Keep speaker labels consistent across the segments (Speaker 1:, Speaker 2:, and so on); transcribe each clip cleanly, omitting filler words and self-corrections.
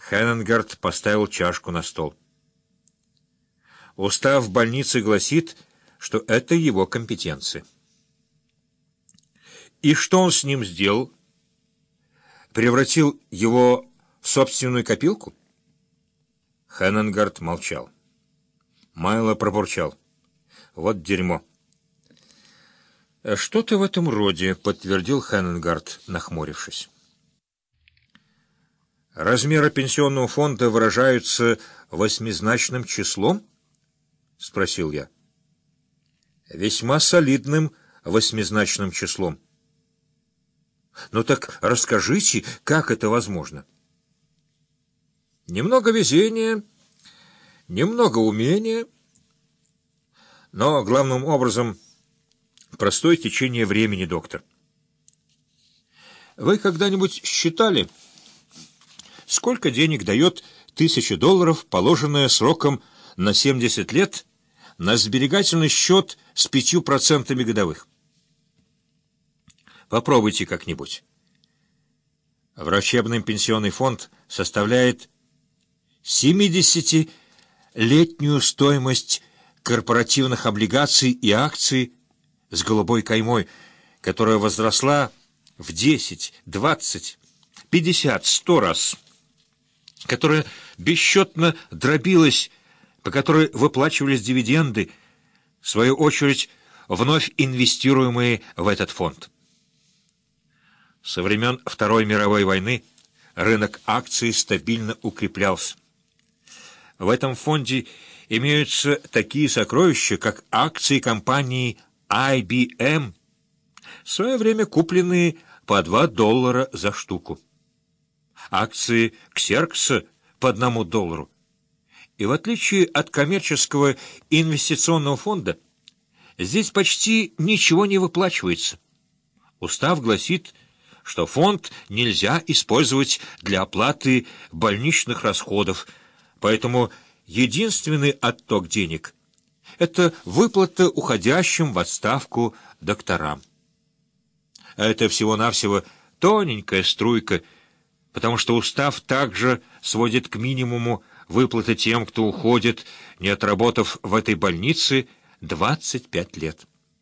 Speaker 1: Хеннингард поставил чашку на стол. Устав больницы гласит, что это его компетенция. И что он с ним сделал? Превратил его в собственную копилку? Хеннингард молчал. Майло пробурчал: «Вот дерьмо». «Что-то в этом роде», — подтвердил Хеннингард, нахмурившись. «Размеры пенсионного фонда выражаются восьмизначным числом?» — спросил я. «Весьма солидным восьмизначным числом». «Ну так расскажите, как это возможно?» «Немного везения, немного умения, но главным образом простое течение времени, доктор. Вы когда-нибудь считали, сколько денег дает $1000, положенное сроком на 70 лет, на сберегательный счет с 5% годовых? Попробуйте как-нибудь. Врачебный пенсионный фонд составляет 70-летнюю стоимость корпоративных облигаций и акций с голубой каймой, которая возросла в 10, 20, 50, 100 раз, которая бесчетно дробилась, по которой выплачивались дивиденды, в свою очередь вновь инвестируемые в этот фонд. Со времен Второй мировой войны рынок акций стабильно укреплялся. В этом фонде имеются такие сокровища, как акции компании IBM, в свое время купленные по $2 за штуку, акции Ксеркса по $1. И в отличие от коммерческого инвестиционного фонда, здесь почти ничего не выплачивается. Устав гласит, что фонд нельзя использовать для оплаты больничных расходов, поэтому единственный отток денег — это выплата уходящим в отставку докторам. А это всего-навсего тоненькая струйка, потому что устав также сводит к минимуму выплаты тем, кто уходит, не отработав в этой больнице 25 лет.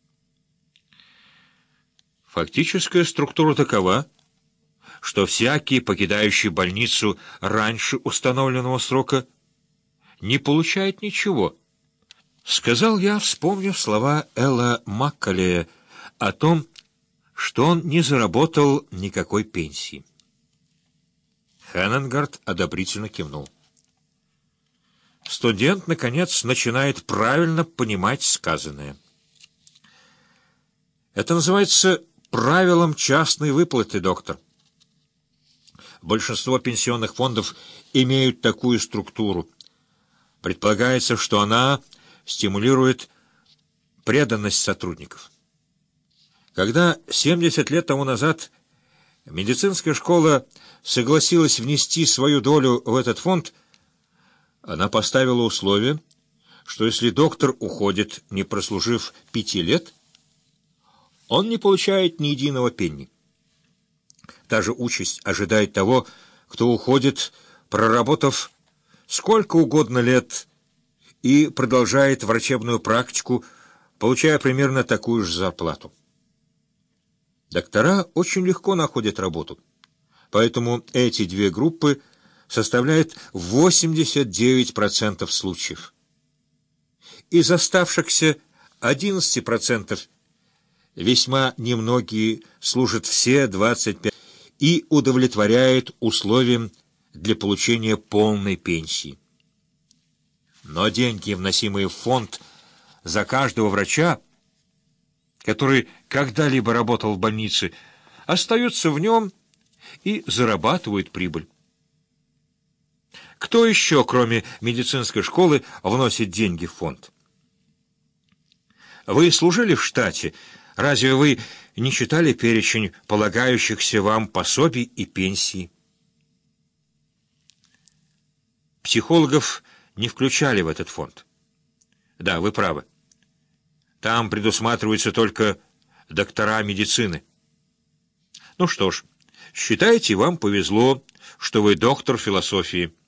Speaker 1: Фактическая структура такова, что всякий, покидающий больницу раньше установленного срока, не получает ничего, — сказал я, вспомнив слова Элла Маккалея о том, что он не заработал никакой пенсии. Хеннингард одобрительно кивнул. Студент, наконец, начинает правильно понимать сказанное. Это называется правилом частной выплаты, доктор. Большинство пенсионных фондов имеют такую структуру. Предполагается, что она стимулирует преданность сотрудников. Когда 70 лет тому назад медицинская школа согласилась внести свою долю в этот фонд, она поставила условие, что если доктор уходит, не прослужив 5 лет, он не получает ни единого пенни. Та же участь ожидает того, кто уходит, проработав сколько угодно лет, и продолжает врачебную практику, получая примерно такую же зарплату. Доктора очень легко находят работу, поэтому эти две группы составляют 89% случаев. Из оставшихся 11% весьма немногие служат все 25% и удовлетворяют условиям для получения полной пенсии. Но деньги, вносимые в фонд за каждого врача, который когда-либо работал в больнице, остаются в нем и зарабатывают прибыль. Кто еще, кроме медицинской школы, вносит деньги в фонд? Вы служили в штате. Разве вы не читали перечень полагающихся вам пособий и пенсий? Психологов не включали в этот фонд. Да, вы правы. Там предусматриваются только доктора медицины. Ну что ж, считайте, вам повезло, что вы доктор философии.